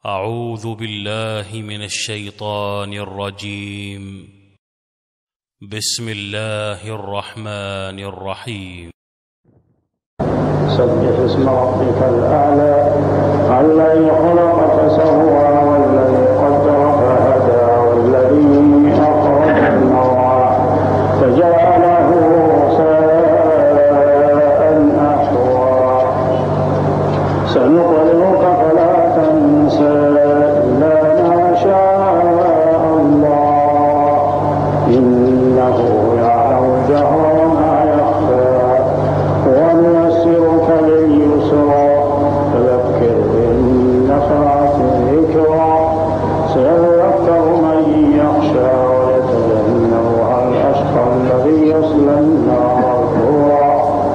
أعوذ بالله من الشيطان الرجيم. بسم الله الرحمن الرحيم. سبح اسم ربك الأعلى الذي خلق فسوى والذي قدر فهدى والذي أخرج المرعى فجعله غثاء أحوى سنقرئك فلا تنسى إلا ما شاء الله إنه يعلم الجهر وما يخفى ونيسرك لليسرى فذكر إن نفعت الذكرى سيذكر من يخشى ويتجنبها الأشقى الذي يصلى النار الكبرى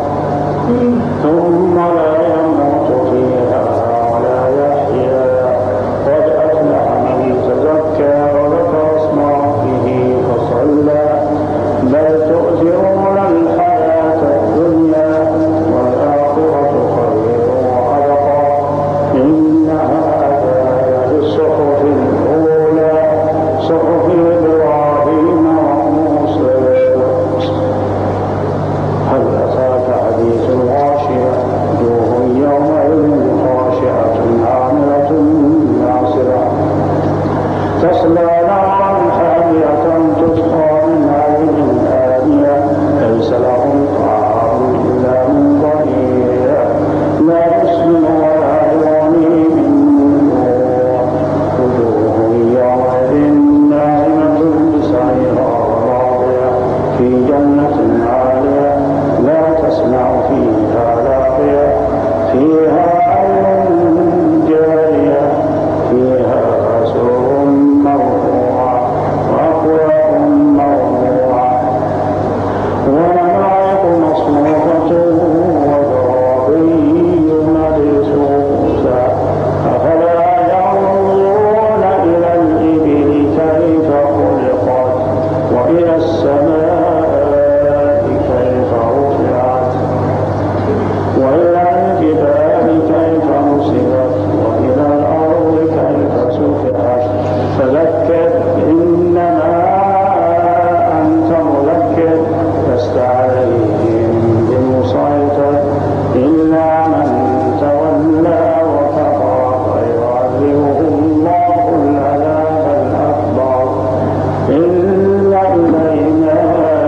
ثم لا يموت فيها ولا يحيا قد أفلح من تزكى وذكر اسم ربه فصلى بل تؤثرون الحياة الدنيا والآخرة خير وأبقى إن هذا للصحف الأولى صحف إبراهيم وموسى. هل أتاك حديث الغاشية وجوه يومئذ خاشعة عاملة ناصبة تصلى نارا حامية تسقى من عين آنية ليس لهم طعام إلا من ضريع لا يسمن ولا يغني من جوع وجوه يومئذ ناعمة لسعيها راضية في جنة عالية لا تسمع فيها لاغية فيها عين جارية فيها سرر مرفوعة وأكواب موضوعة ونمارق مصفوفة وزرابي مبثوثة أفلا ينظرون إلى الإبل كيف خلقت وإلى السماء كيف رفعت وإلى الجبال كيف نصبت وإلى الأرض كيف سفحت فذكر إنما أنت مذكر لست عليهم بمسيطر إلا من تولى وكفر فيعذبه الله العذاب الأكبر إن إلينا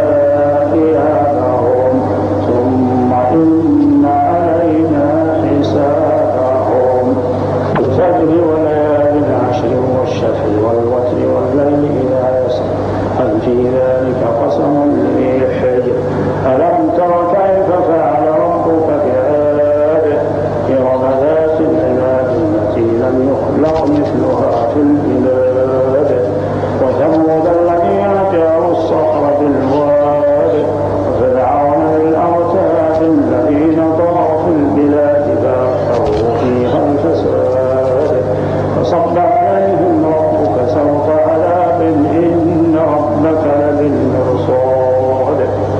إيابهم ثم إن علينا حسابهم. الفجر وليال عشر والشفع والوتر والليل إذا يسر هل في ذلك قسم ذي حجر ألم تر كيف فعل ربك بعاد إرم ذات العماد التي لم يخلق مثلها في البلاد وثمود الذين جابوا الصخر بالواد وفرعون بالأوتاد الذين طغوا في البلاد فأكثروا فيها الفساد فصب عليهم ربك سوط عذاب إن ربك لبالمرصاد.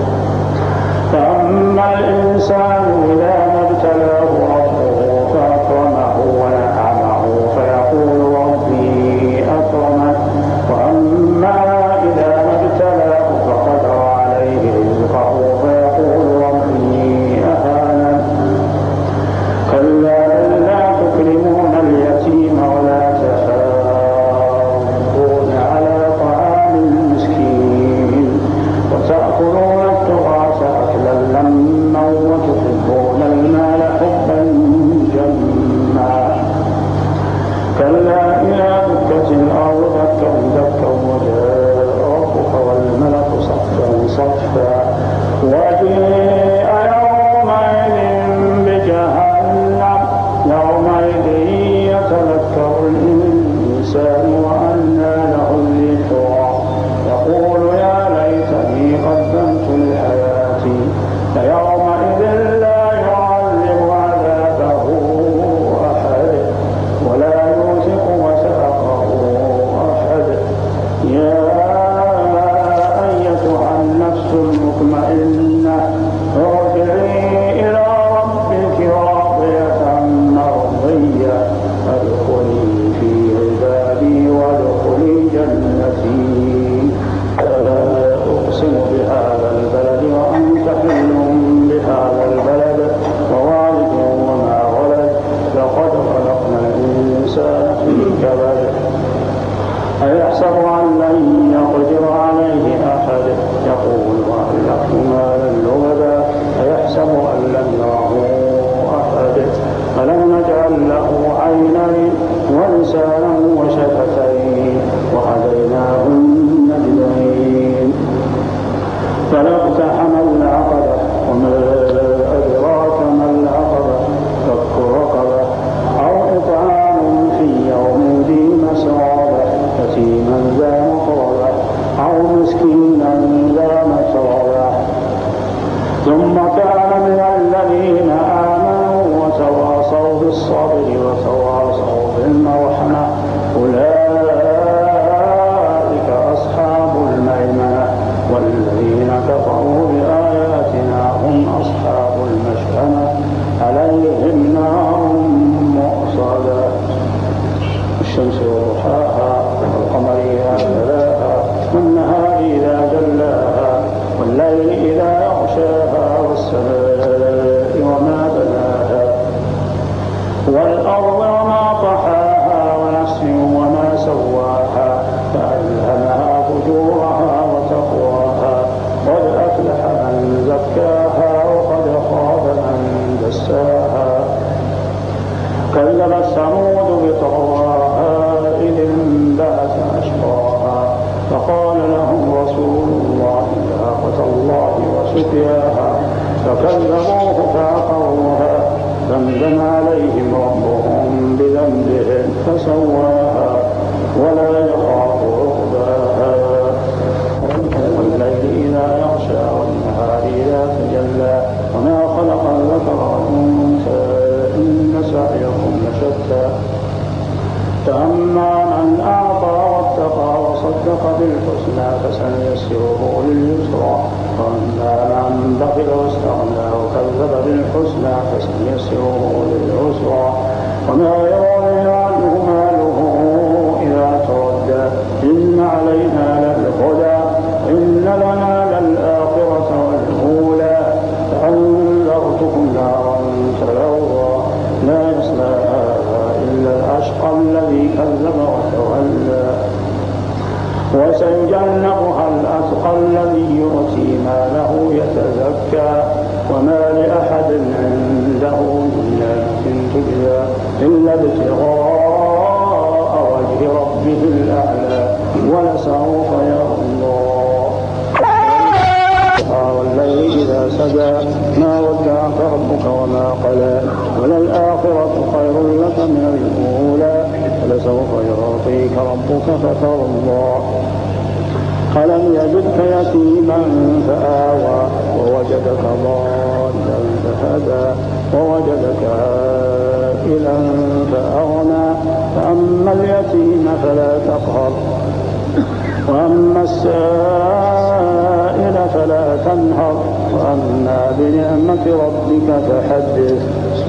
فأما الإنسان إذا ما ابتلاه ربه فأكرمه ونعمه فيقول ربي أكرمن الإنسان في كبد أيحسب أن لن يقدر عليه أحد يقول أهلكت مالا لبدا أيحسب أن لم يره أحد ألم نجعل له عينين ولسانا وشفتين وهديناه النجدين فلاقتحم العقبة وما أدراك ما العقبة فك رقبة أو إطعام في يوم ذي مسغبة يتيما ذا مقربة أو مسكينا ذا متربة ثم كان من الذين آمنوا وتواصوا بالصبر وتواصوا بالمرحمة أولئك أصحاب الميمنة والذين كفروا بآياتنا هم أصحاب المشأمة عليهم نار مؤصدة الشمس وضحاها والقمر إذا تلاها والنهار إذا جلاها والليل إذا يغشاها والسماء وما بناها والأرض وما طحاها ونفس وما سواها فألهمها فجورها وتقواها قد أفلح من زكاها وقد خاب من دساها كذبت ثمود بطغواها إذ انبعث أشقاها فقال لهم رسول الله ناقة الله وسقياها فكذبوه فعقروها دمدم عليهم ربهم بذنبهم فسواها ولا يخاف عقباها والليل إذا يغشى والنهار إذا تجلى وما خلق الذكر والأنثى إن سعيكم لشتى فأما من أعطى واتقى وصدق بالحسنى فسنيسره لليسرى وأما من بخل واستغنى وكذب بالحسنى فسنيسره للعسرى وما يغني عنه ماله إذا تردى إن علينا للهدى إن لنا للآخرة والأولى فأنذرتكم نارا تلظى لا يصلاها إلا الأشقى الذي كذب وتولى وسيجنبها الأتقى الذي يؤتي ماله يتزكى وما لأحد عنده من نعمة تجزى إلا ابتغاء وجه ربه الأعلى ولسوف يرضى والليل إذا سجى ما ودعك ربك وما قلى وللآخرة خير لك من الأولى ولسوف يعطيك ربك فترضى ألم يجدك يتيما فآوى ووجدك ضالا فهدى ووجدك عائلا فأغنى فأما اليتيم فلا تقهر وأما السائل فلا تنهر وأما بنعمة ربك فحدث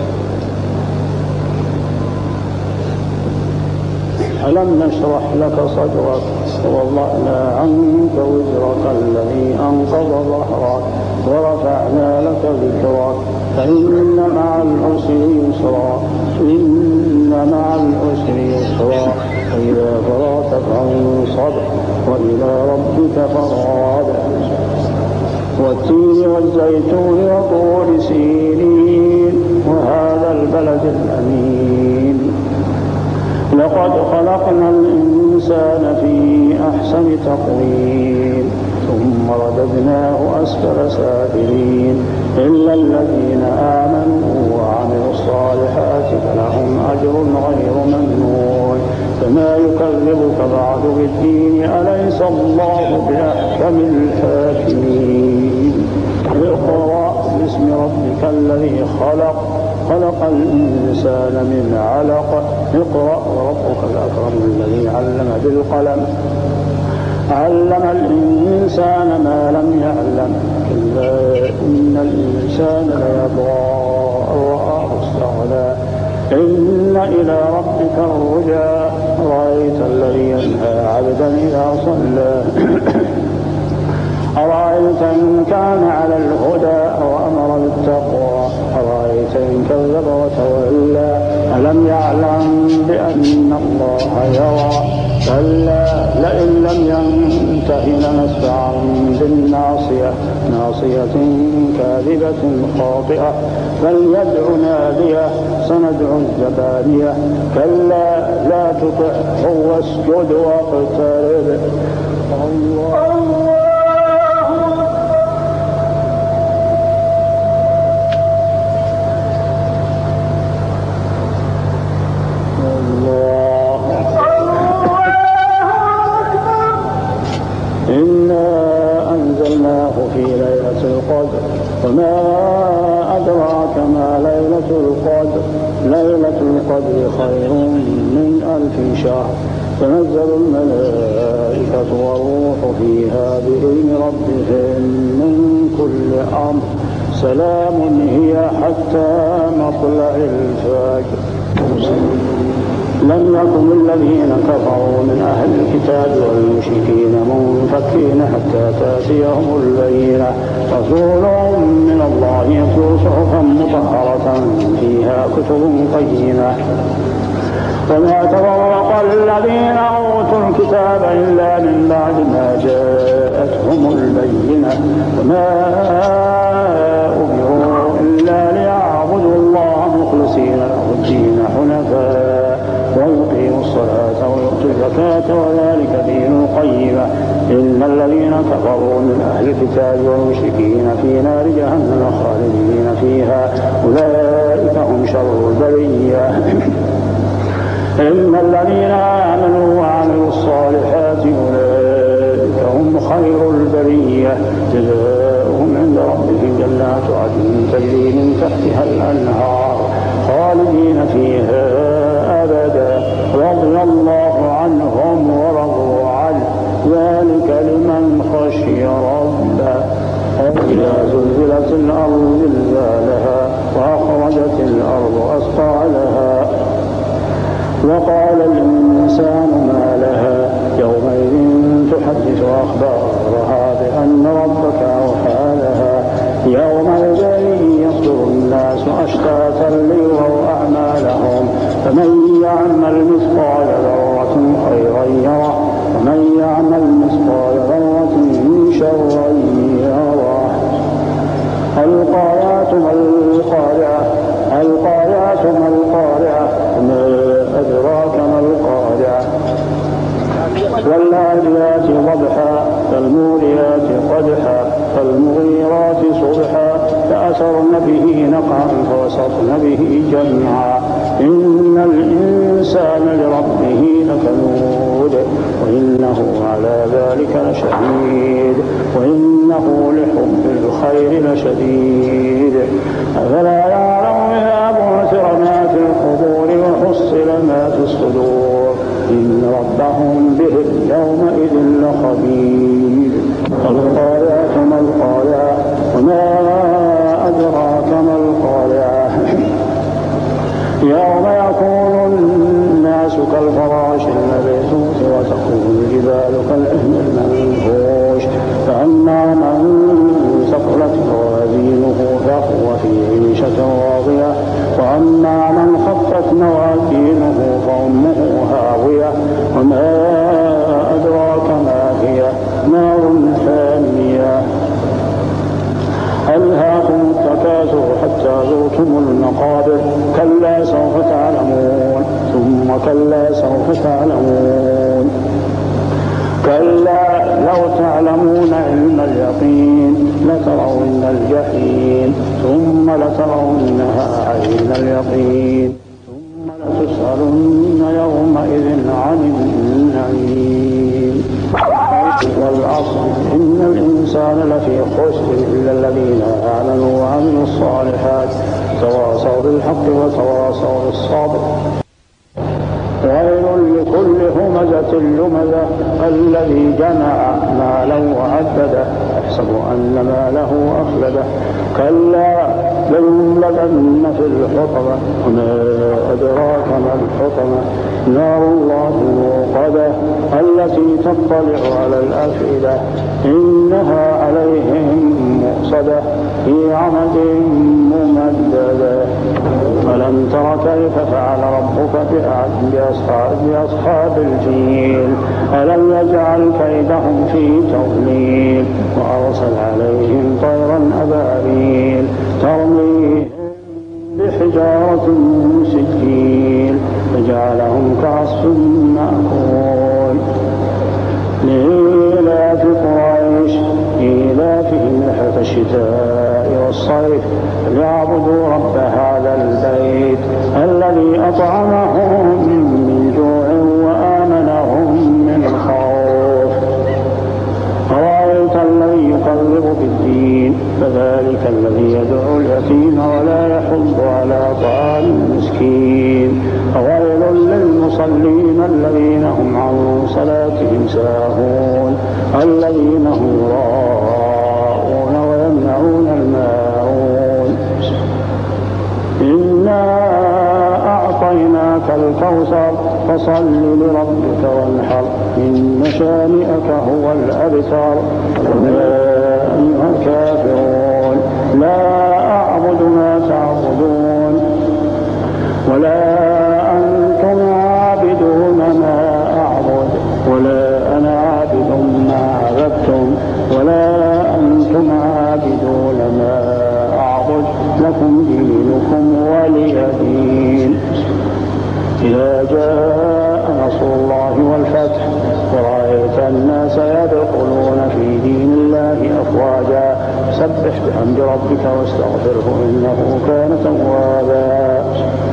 ألم نشرح لك صدرك ووضعنا عنك وزرك الذي أنقض ظهرك ورفعنا لك ذكرك فإن مع العسر يسرا إن مع العسر يسرا فإذا فرغت فانصب وإلى ربك فارغب والتين والزيتون وطور سينين وهذا البلد الأمين لقد خلقنا الإنسان في أحسن تقويم ثم رددناه أسفل سافلين إلا الذين آمنوا وعملوا الصالحات فلهم أجر غير ممنون فما يكذبك بعد بالدين أليس الله بأحكم الحاكمين اقرأ باسم ربك الذي خلق الإنسان من علق اقرأ وربك الأكرم الذي علم بالقلم علم الإنسان ما لم يعلم كلا إن الإنسان ليطغى أن رآه استغنى إن إلى ربك الرجعى أرأيت الذي ينهى عبدا إذا صلى أرأيت إن كان على الهدى أو أمر بالتقوى أرأيت سيئة كذب وتولى ألم يعلم بأن الله يرى كلا لئن لم ينته لنسفعا بالناصية ناصية كاذبة خاطئة فليدع ناديه سندع الزبانية كلا لا تطعه واسجد واقترب الله في ليلة القدر وما أدراك ما ليلة القدر ليلة القدر خير من 1000 شهر تنزل الملائكة والروح فيها بإذن ربهم من كل أمر سلام هي حتى مطلع الفجر. لم يكن الذين كفروا من أهل الكتاب والمشركين منفكين حتى تأتيهم البينة رسول من الله يتلو صحفا مطهرة فيها كتب قيمة وما تفرق الذين أوتوا الكتاب إلا من بعد ما جاءتهم البينة وما أمروا إلا ليعبدوا الله مخلصين له الدين حنفاء ويقيموا الصلاة ويؤتوا الزكاة وذلك دين القيمة إن الذين كفروا من أهل الكتاب والمشركين في نار جهنم خالدين فيها أولئك هم شر البرية إن الذين آمنوا وعملوا الصالحات أولئك هم خير البرية جزاؤهم عند ربهم جنات عدن تجري من تحتها الأنهار خالدين فيها أبدا رضي الله عنهم ورضوا عنه ذلك لمن خشي ربه إذا زلزلت الأرض زلزالها وأخرجت الأرض أثقالها وقال الإنسان ما لها يومئذ تحدث أخبارها بأن ربك أوحى لها يومئذ يصدر الناس أشتاتا ليروا أعمالهم فمن يعمل مثقال ذرة خيرا يره ومن يعمل مثقال ذرة شرا يره القارعة ما القارعة القارعة ما القارعة ما أدراك ما القارعة والعاديات ضبحا فالموريات قدحا فالمغيرات صبحا فأثرن به نقعا فوسطن به جمعا إن الإنسان لربه لكنود وإنه على ذلك لشهيد وإنه لحب الخير لشديد أفلا يعلم إذا بعثر ما في القبور وحصل ما في الصدور إن ربهم بهم يومئذ لخبير القارعة ما القارعة وما أدراك ما القارعة يوم يكون الناس كالفراش المبثوث وتكون الجبال كالعهن المنفوش فأما من ثقلت موازينه فهو في عيشة راضية وأما من خفت موازينه فأمه هاوية وما أدراك ما هي نار حامية ألهاكم التكاثر حتى زرتم المقابر كلا سوف تعلمون ثم كلا سوف تعلمون كلا لو تعلمون علم اليقين لترون الجحيم ثم لترونها عين اليقين ثم لتسألن يومئذ عن النعيم والعصر إن الإنسان لفي خسر إلا الذين آمنوا وعملوا الصالحات تواصوا بالحق وتواصوا بالصبر ويل لكل همزة لمزة الذي جمع مالا وعدده يحسب أن ماله أخلده كلا لينبذن في الحطمة وما أدراك ما الحطمة نار الله الموقدة التي تطلع على الأفئدة إنها عليهم مؤصدة في عمد ممددة. ألم تر كيف فعل ربك بأصحاب الفيل؟ ألم يجعل كيدهم في تضليل وأرسل عليهم طيرا أبابيل ترميهم بحجارة من سجيل فجعلهم كعصف مأكول. لإيلاف قريش إيلافهم رحلة الشتاء والصيف ليعبدوا رب هذا البيت الذي أطعمهم من جوع وآمنهم من خوف. أرأيت الذي يكذب بالدين فذلك الذي يدعو اليتيم ولا يحض على طعام المسكين. فويل للمصلين الذين هم عن صلاتهم ساهون الذين هم يراءون ويمنعون الماعون. إنا أعطيناك الكوثر فصل لربك وانحر إن شانئك هو الأبتر. يا أيها الكافرون لا أعبد ما تعبدون ولا أنتم عابدون ما أعبد ولا أنا عابد ما عبدتم ولا أنتم عابدون ما أعبد لكم دينكم ولي دين. إذا جاء نصر الله والفتح ورأيت الناس يدخلون في دين الله أفواجا فسبح بحمد ربك واستغفره إنه كان توابا.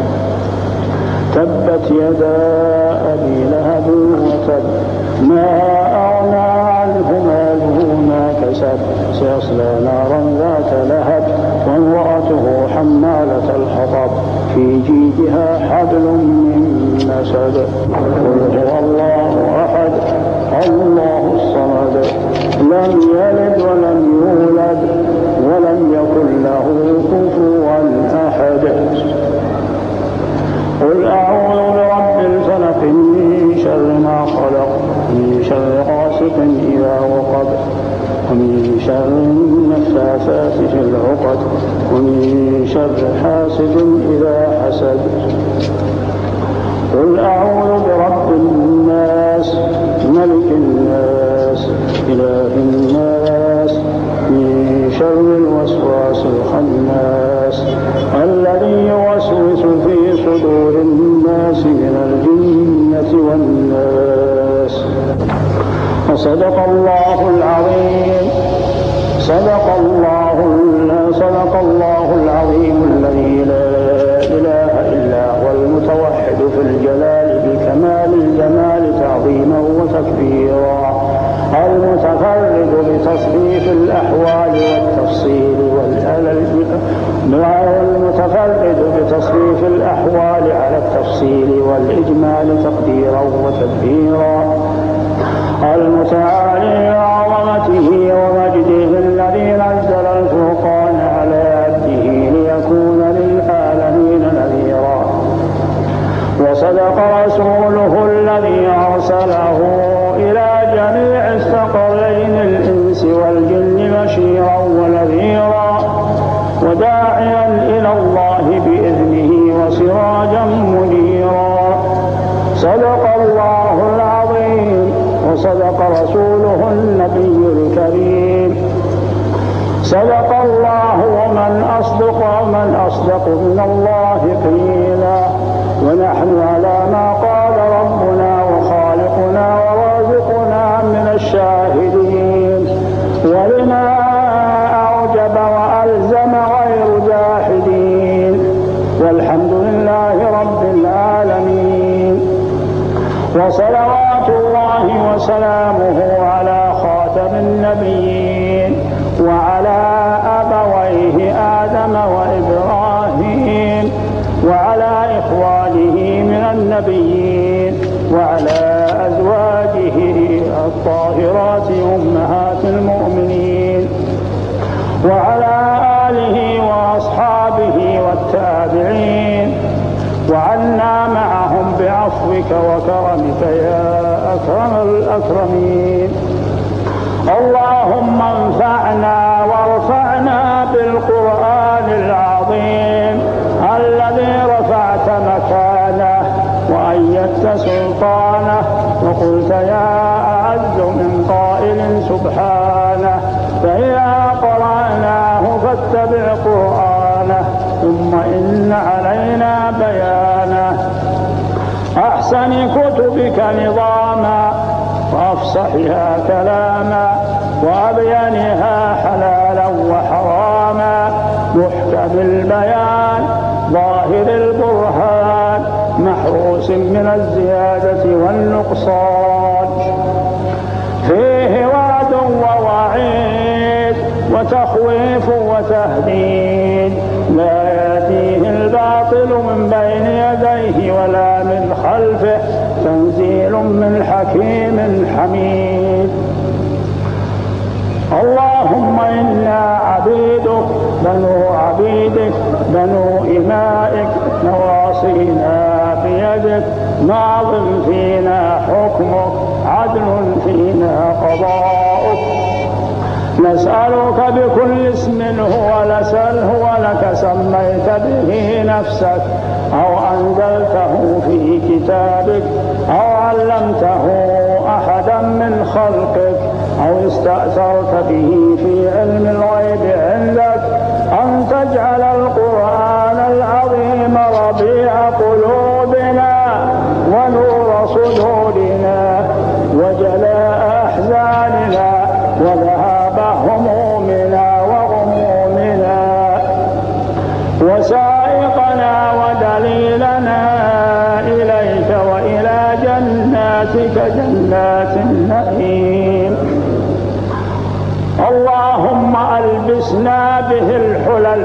تبت يدا أبي لهب وتب ما أغنى عنه ماله ما كسب سيصلى نارا ذات لهب وامرأته حمالة الحطب في جيدها حبل من مسد. قل هو الله أحد الله الصمد لم يلد ولم يولد ولم يكن له كفوا أحد. قل أعوذ برب الفلق من شر ما خلق من شر غاسق إذا وقب ومن شر النفاثات في العقد ومن شر حاسد إذا حسد. قل أعوذ برب الناس ملك الناس إله الناس من شر الوسواس الخناس الذي يوسوس في صدور الناس من الجنة والناس. وصدق الله العظيم. صدق الله العظيم الذي لا إله إلا هو المتوحد في الجلال بكمال الجمال تعظيما وتكبيرا المتفرد بتصريف الأحوال والتفصيل على التفصيل والإجمال تقديرا وتدبيرا المتعالي بعظمته ومجده الذي نزل الفرقان على عبده ليكون للعالمين نذيرا. وصدق رسوله الذي أرسله إلى جميع الثقلين الإنس والجن بشيرا ونذيرا وداعيا إلى الله بإذنه وسراجا منيرا. صدق الله العظيم وصدق رسوله النبي الكريم. صدق الله ومن أصدق من الله قيلا. ونحن على ما قال ربنا وخالقنا ورازقنا من الشاهدين ولما أعجب وألزم غير جاحدين والحمد لله رب العالمين. وصلوات الله وسلامه على خاتم النبيين وعلى أبويه آدم وإبراهيم وعلى إخوانه من النبيين وعلى أزواجه الطاهرات أمهات المؤمنين وعلى آله وأصحابه والتابعين وعنا معهم بعفوك وكرمك يا أكرم الأكرمين. اللهم انفعنا وارفعنا بالقرآن العظيم الذي رفعت مكانه وأيدت سلطانه، وقلت يا أعز من قائل سبحانه، فإذا قرأناه فاتبع قرآنه ثم إن علينا بيانه. أحسن كتبك نظاما وأفصحها كلاما وأبينها حلالا وحراما، محكم البيان ظاهر البرهان محروس من الزيادة والنقصان، فيه وعد ووعيد وتخويف وتهديد، لا يأتيه الباطل من بين يديه ولا من خلفه، تنزيل من حكيم حميد. اللهم إنا عبيدك بنو عبيدك بنو إمائك، نواصينا بيدك، ماض فينا حكمك، عدل فينا قضاؤك. نسألك بكل اسم هو لك سميت به نفسك أو أنزلته في كتابك أو علمته أحدا من خلقك أو استأثرت به في علم الغيب عندك، أن تجعل القرآن العظيم ربيع قلوبنا ونور صدورنا وجلاء أحزاننا وذهاب همومنا وغمومنا، وسائقنا ودليلنا إليك وإلى جناتك جنات النعيم. اللهم ألبسنا به الحلل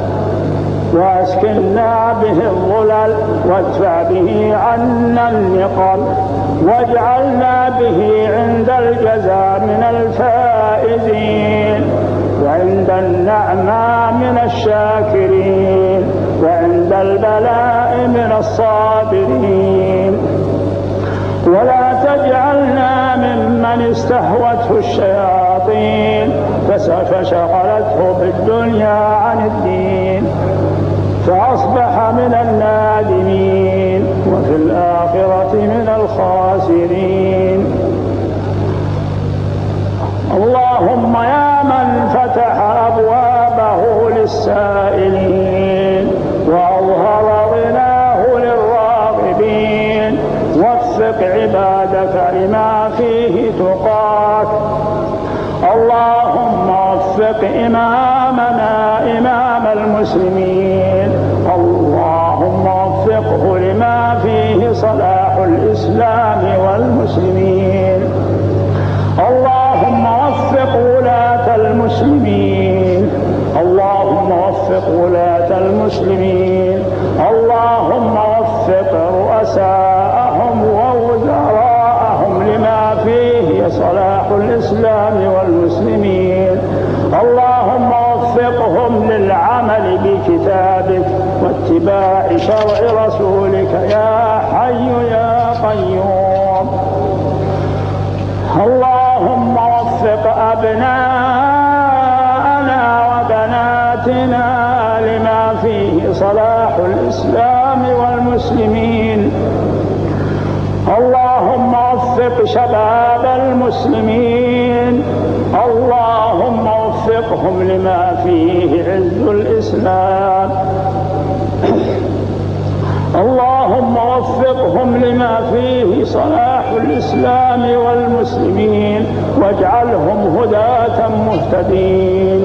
وأسكننا به الظلل وادفع به عنا النقم، واجعلنا به عند الجزاء من الفائزين، وعند النعماء من الشاكرين، وعند البلاء من الصابرين. ولا تجعلنا ممن استهوته الشياطين فشغلته بالدنيا عن الدين فأصبح من النادمين وفي الآخرة من الخاسرين. اللهم يا من فتح أبوابه للسائلين وأظهر غناه للراغبين، وفق عبادك لما فيه تقاك. اللهم وفق إمامنا إمام المسلمين، اللهم وفقه لما فيه صلاح الإسلام والمسلمين. اللهم وفق ولاة المسلمين، اللهم وفق ولاة المسلمين، اللهم وفق رؤساءهم ووزراءهم لما فيه صلاح الإسلام والمسلمين. اللهم وفقهم للعمل بكتابك واتباع شرع رسولك يا حي يا قيوم. اللهم وفق أبناءنا وبناتنا لما فيه صلاح الإسلام والمسلمين. اللهم وفق شباب المسلمين، اللهم وفقهم لما فيه عز الإسلام. اللهم وفقهم لما فيه صلاح الإسلام والمسلمين، واجعلهم هداة مهتدين.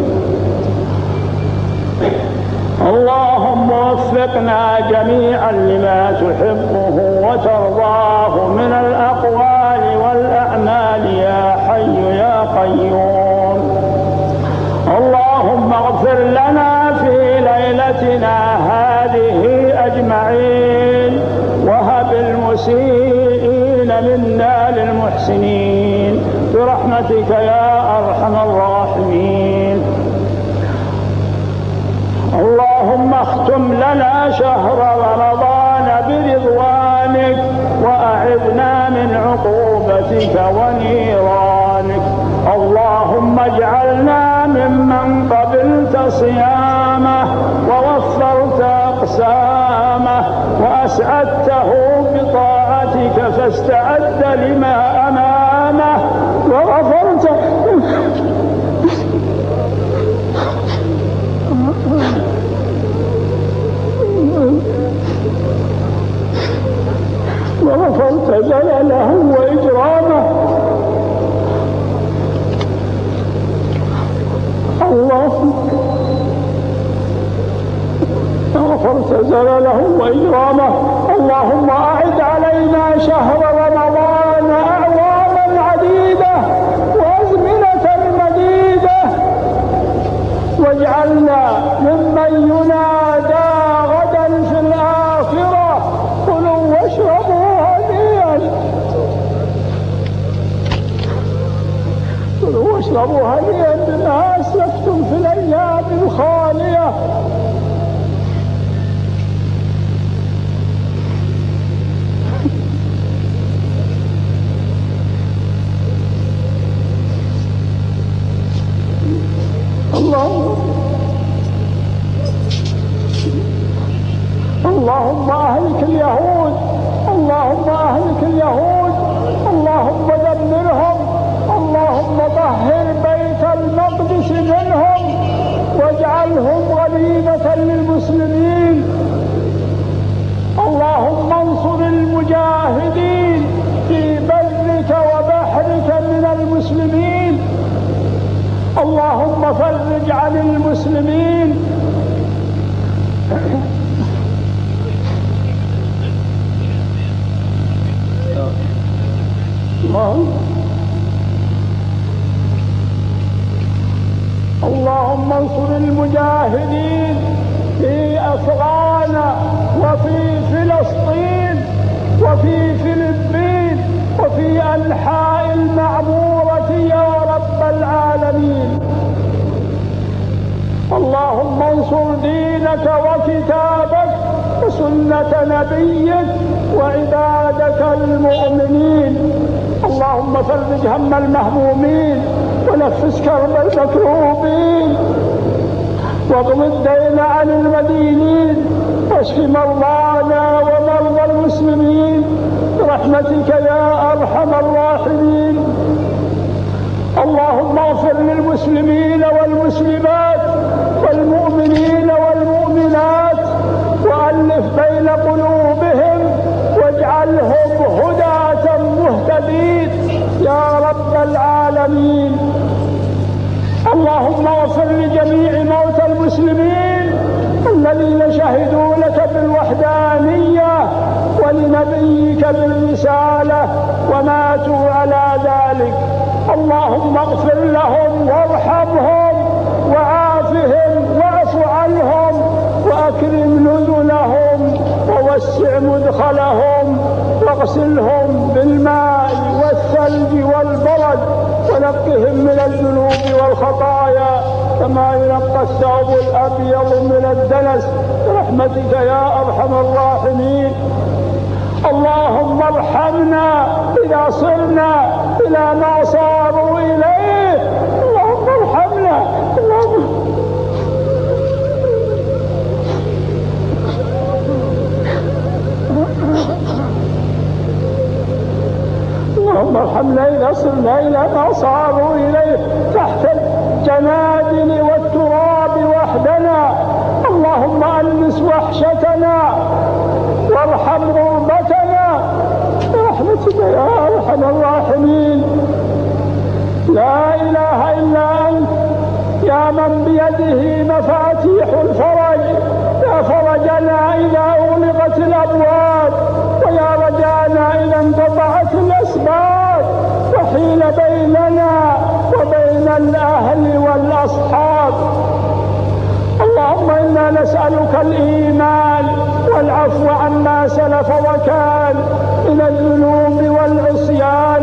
اللهم وفقنا جميعا لما تحبه وترضاه من الأقوال والأعمال يا حي يا قيوم. اللهم اغفر لنا في ليلتنا هذه أجمعين، وهب المسيئين منا للمحسنين برحمتك يا أرحم الراحمين. اللهم اختم لنا شهر رمضان برضوانك وأعذنا من عقوبتك ونيرانك. اللهم اجعلنا ممن قبلت صيامه ووفرت أقسامه وأسعدته بطاعتك فاستعد لما أمامه وغفرت زلله وإجرامه. اللهم غفرت زلله وإجرامه. اللهم أعد علينا شهر رمضان أعواما عديدة وأزمنة مديدة، واجعلنا ممن ينادى غدا في الآخرة كلوا واشربوا هنيئا بما أسلفتم في الأيام الخالية. اللهم أهلك اليهود، اللهم أهلك اليهود، اللهم دمرهم، اللهم طهر بيت المقدس منهم واجعلهم غنيمة للمسلمين. اللهم انصر المجاهدين في برك وبحرك من المسلمين. اللهم فرج عن المسلمين. اللهم انصر المجاهدين في أفغان وفي فلسطين وفي فلبين وفي أنحاء المعمورة يا رب العالمين. اللهم انصر دينك وكتابك وسنة نبيك وعبادك المؤمنين. اللهم فرج هم المهمومين ونفس كرب المكروبين واقض الدين عن المدينين واشف مرضانا ومرضى المسلمين برحمتك يا أرحم الراحمين. اللهم اغفر للمسلمين والمسلمات والمؤمنين والمؤمنات وألف بين قلوبهم واجعلهم هداة مهتدين يا رب العالمين. اللهم اغفر لجميع موتى المسلمين الذين شهدوا لك بالوحدانية ولنبيك بالرسالة وماتوا على ذلك. اللهم اغفر لهم وارحمهم وعافهم واعف عنهم وأكرم نزلهم ووسع مدخلهم واغسلهم بالماء والثلج والبرد ونقهم من الذنوب والخطايا كما ينقى الثوب الأبيض من الدنس برحمتك يا أرحم الراحمين. اللهم ارحمنا إذا صرنا إلى ما صاروا إليه. اللهم ارحمنا. اللهم ارحمنا إذا صرنا إلى ما صاروا إليه تحت الجنادل والتراب وحدنا. اللهم أنس وحشتنا وارحم غربتنا برحمتك يا أرحم الراحمين. لا إله إلا أنت يا من بيده مفاتيح الفرج، يا فرجنا إذا أغلقت الأبواب ويا رجانا إذا انقطعت الأسباب وحيل بيننا وبين الأهل والأصحاب. اللهم إنا نسألك الإيمان والعفو عما سلف وكان من الذنوب والعصيان.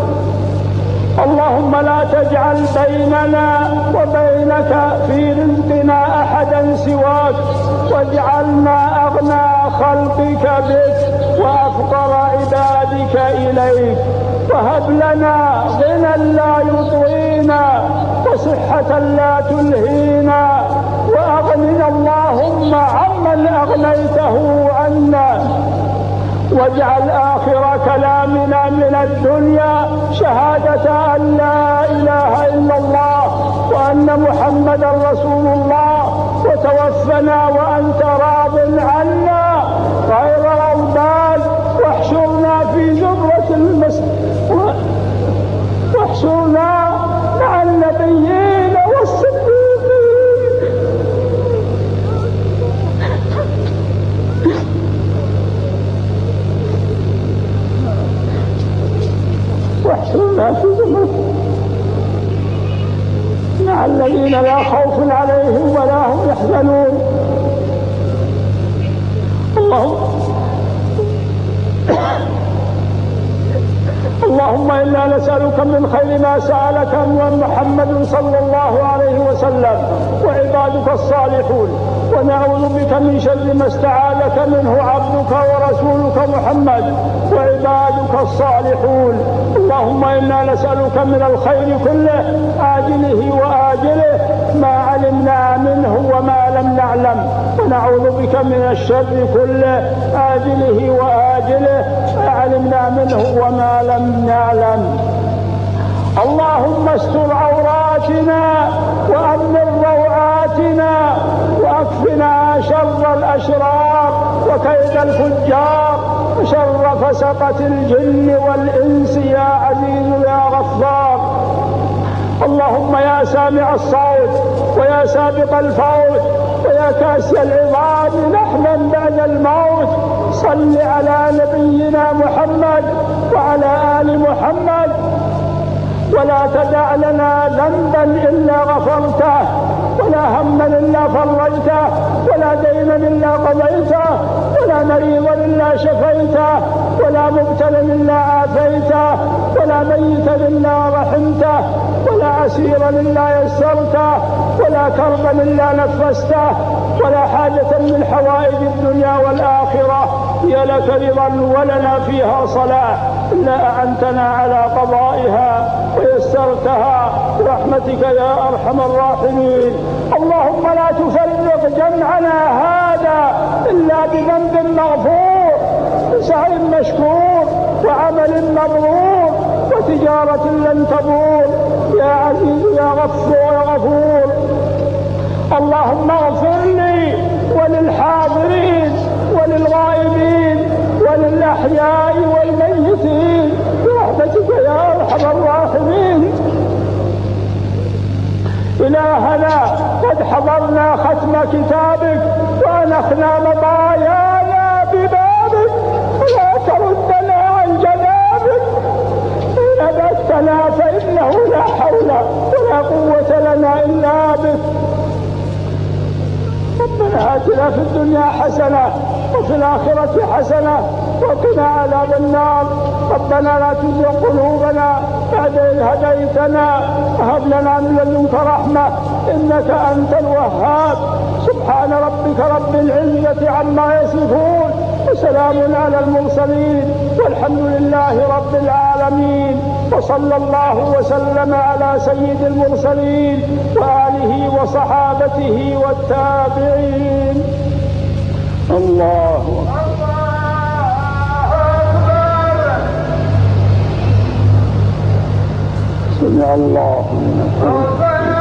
اللهم لا تجعل بيننا وبينك في رزقنا أحدا سواك واجعلنا أغنى خلقك بك أفقر عبادك إليك، وهب لنا غنى لا يطغينا وصحة لا تلهينا، وأغننا اللهم عمن أغنيته عنا، واجعل آخر كلامنا من الدنيا شهادة أن لا إله إلا الله وأن محمدا رسول الله، وتوفنا وأنت راض عنا غير غضبان، واحشرنا في زمرة واحشرنا مع النبيين والصديقين، واحشرنا في زمرة مع الذين لا خوف عليهم ولا هم يحزنون. اللهم إنا نسألك من خير ما سألك من محمد صلى الله عليه وسلم وعبادك الصالحون، ونعوذ بك من شر ما استعاذك منه عبدك ورسولك محمد وعبادك الصالحون. اللهم إنا نسألك من الخير كله عاجله وآجله ما علمنا منه وما لم نعلم، ونعوذ بك من الشر كله عاجله وآجله ما علمنا منه وما لم نعلم. اللهم استر عوراتنا وأمن روعاتنا، وأكفنا شر الأشرار وكيد الفجار وشر فسقة الجن والإنس يا عزيز يا غفار. اللهم يا سامع الصوت ويا سابق الفوت ويا كاسي العظام لحما بعد الموت، صل على نبينا محمد وعلى آل محمد، ولا تدع لنا ذنبا إلا غفرته، ولا هما إلا فرجته، ولا دينا إلا قضيته، ولا مريضا إلا شفيته، ولا مبتلا إلا عافيته، ولا ميتا إلا رحمته، ولا عسيرا إلا يسرته، ولا كربا إلا نفسته، ولا حاجة من حوائج الدنيا والآخرة هي لك رضا ولنا فيها صلاح إلا أعنتنا على قضائها ويسرتها برحمتك يا أرحم الراحمين. اللهم لا تفرق جمعنا هذا إلا بذنب مغفور، وسعي مشكور، وعمل مبرور، وتجارة لن تبور يا عزيز يا غفور. اللهم اغفر لي وللحاضرين وللغائبين وللأحياء والميتين برحمتك يا أرحم الراحمين. إلهنا قد حضرنا ختم كتابك وأنخنا مطايانا ببابك، ولا تردنا عن جنابك، إن أبدتنا فإنه لا حول ولا قوة لنا إلا بك. ربنا آتنا في الدنيا حسنة وفي الآخرة حسنة وقنا عذاب النار. ربنا لا تزغ قلوبنا بعد إذ هديتنا وهب لنا من لدنك رحمة إنك أنت الوهاب. سبحان ربك رب العزة عما يصفون، وسلام على المرسلين، والحمد لله رب العالمين. وصلى الله وسلم على سيد المرسلين وآله وصحابته والتابعين. الله أكبر. سمع الله لمن حمده.